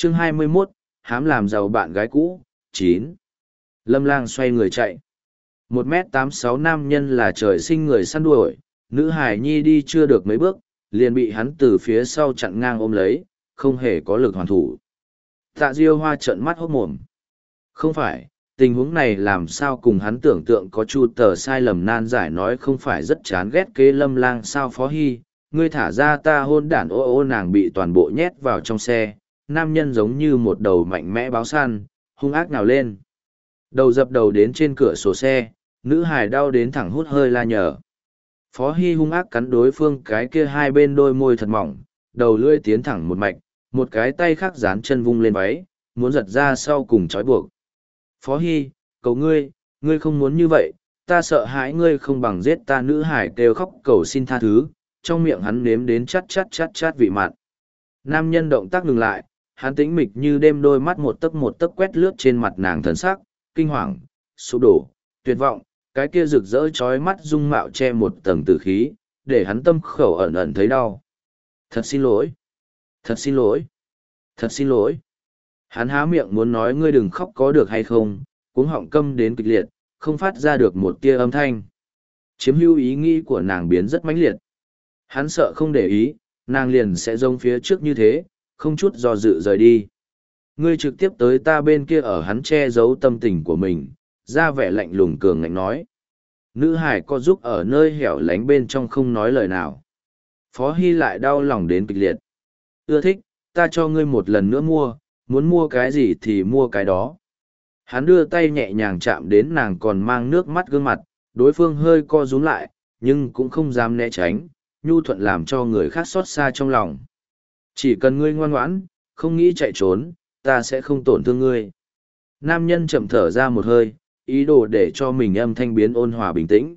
Chương 21, hám làm giàu bạn gái cũ, 9. Lâm Lang xoay người chạy. 1m86 nam nhân là trời sinh người săn đuổi, nữ hải nhi đi chưa được mấy bước, liền bị hắn từ phía sau chặn ngang ôm lấy, không hề có lực hoàn thủ. Tạ Diêu Hoa trợn mắt hốt mồm. Không phải, tình huống này làm sao cùng hắn tưởng tượng có chu tờ sai lầm nan giải, nói không phải rất chán ghét kế Lâm Lang sao. Phó Hy, ngươi thả ra ta hôn đản. Ô nàng bị toàn bộ nhét vào trong xe, nam nhân giống như một đầu mạnh mẽ báo săn, hung ác nào lên. Đầu dập đầu đến trên cửa sổ xe, nữ hài đau đến thẳng hút hơi la nhở. Phó Hy hung ác cắn đối phương cái kia hai bên đôi môi thật mỏng, đầu lưỡi tiến thẳng một mạch, một cái tay khác dán chân vung lên váy, muốn giật ra sau cùng trói buộc. Phó Hy, cầu ngươi, ngươi không muốn như vậy, ta sợ hãi ngươi không bằng giết ta. Nữ hải kêu khóc cầu xin tha thứ, trong miệng hắn nếm đến chát chát chát chát vị mặn. Nam nhân động tác ngừng lại, hắn tĩnh mịch như đêm, đôi mắt một tấc quét lướt trên mặt nàng, thần sắc kinh hoàng, sụp đổ, tuyệt vọng, cái kia rực rỡ chói mắt dung mạo che một tầng tử khí, để hắn tâm khẩu ẩn ẩn thấy đau. Thật xin lỗi, thật xin lỗi, thật xin lỗi. Hắn há miệng muốn nói ngươi đừng khóc có được hay không, cuống họng câm đến kịch liệt, không phát ra được một tia âm thanh. Chiếm hữu ý nghĩ của nàng biến rất mãnh liệt. Hắn sợ không để ý, nàng liền sẽ giống phía trước như thế, không chút do dự rời đi. Ngươi trực tiếp tới ta bên kia. Ở hắn che giấu tâm tình của mình, ra vẻ lạnh lùng cường ngạnh nói. Nữ hải co giúp ở nơi hẻo lánh bên trong không nói lời nào. Phó Hy lại đau lòng đến kịch liệt. Ưa thích, ta cho ngươi một lần nữa mua, muốn mua cái gì thì mua cái đó. Hắn đưa tay nhẹ nhàng chạm đến nàng còn mang nước mắt gương mặt, đối phương hơi co rúm lại, nhưng cũng không dám né tránh, nhu thuận làm cho người khác xót xa trong lòng. Chỉ cần ngươi ngoan ngoãn, không nghĩ chạy trốn, ta sẽ không tổn thương ngươi. Nam nhân chậm thở ra một hơi, ý đồ để cho mình âm thanh biến ôn hòa bình tĩnh.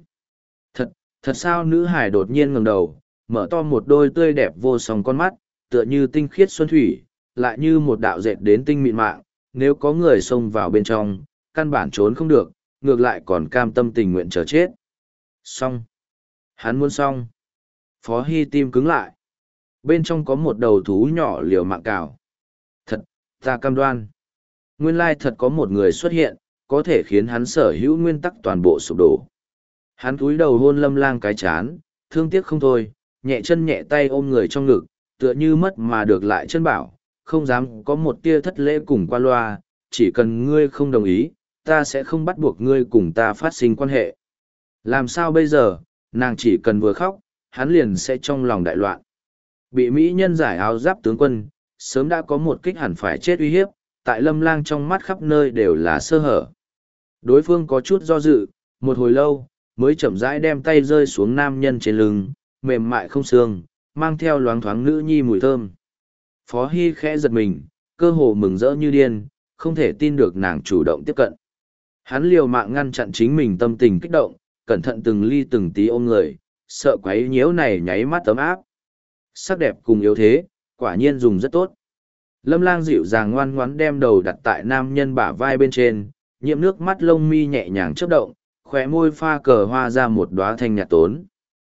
Thật sao? Nữ hải đột nhiên ngẩng đầu, mở to một đôi tươi đẹp vô song con mắt, tựa như tinh khiết xuân thủy, lại như một đạo dệt đến tinh mịn mạng. Nếu có người xông vào bên trong, căn bản trốn không được, ngược lại còn cam tâm tình nguyện chờ chết. Xong. Hắn muốn xong. Phó Hy tim cứng lại. Bên trong có một đầu thú nhỏ liều mạng cào. Thật, ta cam đoan. Nguyên lai thật có một người xuất hiện, có thể khiến hắn sở hữu nguyên tắc toàn bộ sụp đổ. Hắn cúi đầu hôn Lâm Lang cái chán, thương tiếc không thôi, nhẹ chân nhẹ tay ôm người trong ngực, tựa như mất mà được lại chân bảo, không dám có một tia thất lễ cùng qua loa, chỉ cần ngươi không đồng ý, ta sẽ không bắt buộc ngươi cùng ta phát sinh quan hệ. Làm sao bây giờ? Nàng chỉ cần vừa khóc, hắn liền sẽ trong lòng đại loạn. Bị mỹ nhân giải áo giáp tướng quân, sớm đã có một kích hẳn phải chết uy hiếp, tại Lâm Lang trong mắt khắp nơi đều là sơ hở. Đối phương có chút do dự, một hồi lâu, mới chậm rãi đem tay rơi xuống nam nhân trên lưng, mềm mại không xương, mang theo loáng thoáng nữ nhi mùi thơm. Phó Hy khẽ giật mình, cơ hồ mừng rỡ như điên, không thể tin được nàng chủ động tiếp cận. Hắn liều mạng ngăn chặn chính mình tâm tình kích động, cẩn thận từng ly từng tí ôm người, sợ quấy nhiễu này nháy mắt ấm áp. Sắc đẹp cùng yếu thế, quả nhiên dùng rất tốt. Lâm Lang dịu dàng ngoan ngoãn đem đầu đặt tại nam nhân bả vai bên trên, nhiễm nước mắt lông mi nhẹ nhàng chớp động, khóe môi pha cờ hoa ra một đóa thanh nhạt tốn.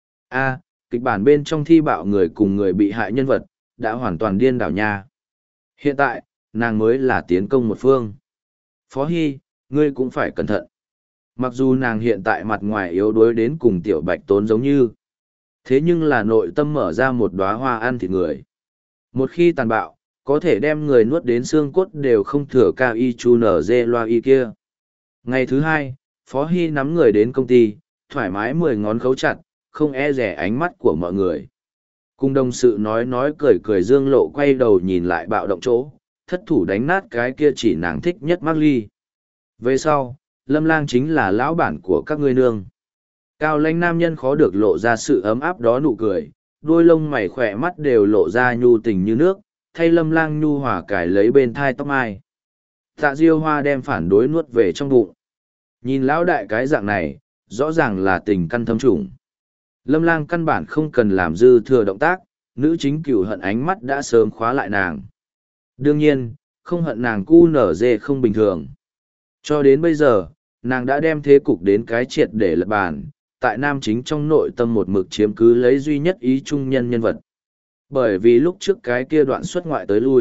Kịch bản bên trong thi bạo người cùng người bị hại nhân vật, đã hoàn toàn điên đảo nha. Hiện tại, nàng mới là tiến công một phương. Phó Hy, ngươi cũng phải cẩn thận. Mặc dù nàng hiện tại mặt ngoài yếu đuối đến cùng tiểu bạch tốn giống như. Thế nhưng là nội tâm mở ra một đóa hoa ăn thịt người. Một khi tàn bạo, có thể đem người nuốt đến xương cốt đều không thừa cao y chu nở dê loa y kia. Ngày thứ hai, Phó Hy nắm người đến công ty, thoải mái 10 ngón khấu chặt, không e rẻ ánh mắt của mọi người. Cùng đồng sự nói cười cười dương lộ quay đầu nhìn lại bạo động chỗ, thất thủ đánh nát cái kia chỉ nàng thích nhất Mác Ly. Về sau, Lâm Lang chính là lão bản của các ngươi nương. Cao lãnh nam nhân khó được lộ ra sự ấm áp đó, nụ cười, đôi lông mày khỏe mắt đều lộ ra nhu tình như nước, thay Lâm Lang nhu hòa cải lấy bên thai tóc mai. Tạ Diêu Hoa đem phản đối nuốt về trong bụng. Nhìn lão đại cái dạng này, rõ ràng là tình căn thâm trùng. Lâm Lang căn bản không cần làm dư thừa động tác, nữ chính cửu hận ánh mắt đã sớm khóa lại nàng. Đương nhiên, không hận nàng cu nở dê không bình thường. Cho đến bây giờ, nàng đã đem thế cục đến cái triệt để lật bàn, tại nam chính trong nội tâm một mực chiếm cứ lấy duy nhất ý trung nhân nhân vật. Bởi vì lúc trước cái kia đoạn xuất ngoại tới lui,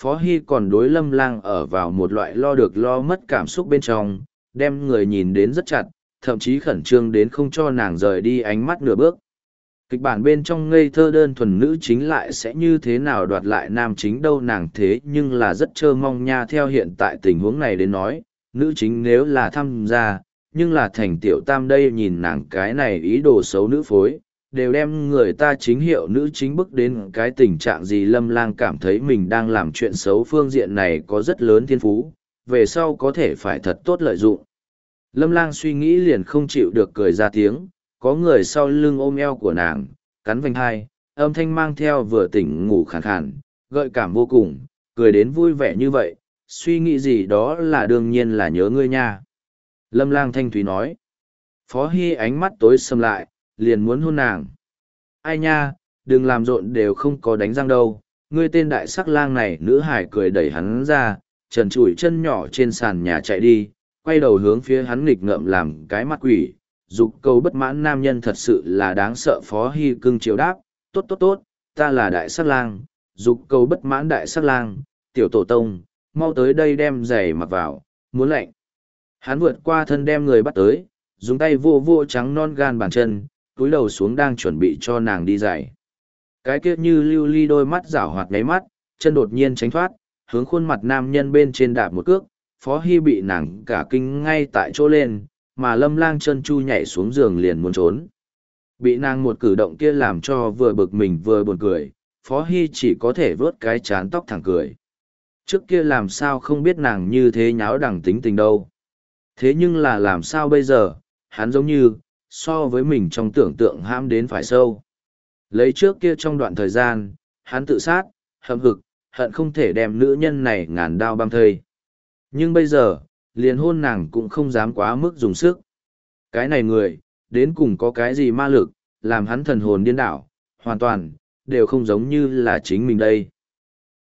Phó Hy còn đối Lâm Lang ở vào một loại lo được lo mất cảm xúc bên trong, đem người nhìn đến rất chặt, thậm chí khẩn trương đến không cho nàng rời đi ánh mắt nửa bước. Kịch bản bên trong ngây thơ đơn thuần nữ chính lại sẽ như thế nào đoạt lại nam chính đâu nàng thế nhưng là rất trơ mong nha. Theo hiện tại tình huống này đến nói, nữ chính nếu là tham gia, nhưng là thành tiểu tam đây nhìn nàng cái này ý đồ xấu nữ phối, đều đem người ta chính hiệu nữ chính bức đến cái tình trạng gì. Lâm Lang cảm thấy mình đang làm chuyện xấu phương diện này có rất lớn thiên phú, về sau có thể phải thật tốt lợi dụng. Lâm Lang suy nghĩ liền không chịu được cười ra tiếng, có người sau lưng ôm eo của nàng, cắn vành hai, âm thanh mang theo vừa tỉnh ngủ khàn khàn, gợi cảm vô cùng, cười đến vui vẻ như vậy, suy nghĩ gì đó là đương nhiên là nhớ ngươi nha. Lâm Lang thanh thúy nói. Phó Hy ánh mắt tối sầm lại, liền muốn hôn nàng. Ai nha, đừng làm rộn đều không có đánh răng đâu, ngươi tên đại sắc lang này. Nữ hải cười đẩy hắn ra, trần trụi chân nhỏ trên sàn nhà chạy đi, quay đầu hướng phía hắn nghịch ngợm làm cái mặt quỷ. Dục cầu bất mãn nam nhân thật sự là đáng sợ. Phó Hy cưng chiếu đáp, tốt tốt tốt, ta là đại sắc lang. Dục cầu bất mãn đại sắc lang, tiểu tổ tông, mau tới đây đem giày mặc vào, muốn lạnh. Hắn vượt qua thân đem người bắt tới, dùng tay vô vô trắng non gan bàn chân, túi đầu xuống đang chuẩn bị cho nàng đi giày. Cái kia như lưu ly đôi mắt rảo hoạt ngáy mắt, chân đột nhiên tránh thoát, hướng khuôn mặt nam nhân bên trên đạp một cước. Phó Hy bị nàng cả kinh ngay tại chỗ lên, mà Lâm Lang chân chu nhảy xuống giường liền muốn trốn. Bị nàng một cử động kia làm cho vừa bực mình vừa buồn cười, Phó Hy chỉ có thể vớt cái chán tóc thẳng cười. Trước kia làm sao không biết nàng như thế nháo đẳng tính tình đâu. Thế nhưng là làm sao bây giờ, hắn giống như, so với mình trong tưởng tượng hãm đến phải sâu. Lấy trước kia trong đoạn thời gian, hắn tự sát, hậm hực, hận không thể đem nữ nhân này ngàn đao băm thây. Nhưng bây giờ, liền hôn nàng cũng không dám quá mức dùng sức. Cái này người, đến cùng có cái gì ma lực, làm hắn thần hồn điên đảo, hoàn toàn, đều không giống như là chính mình đây.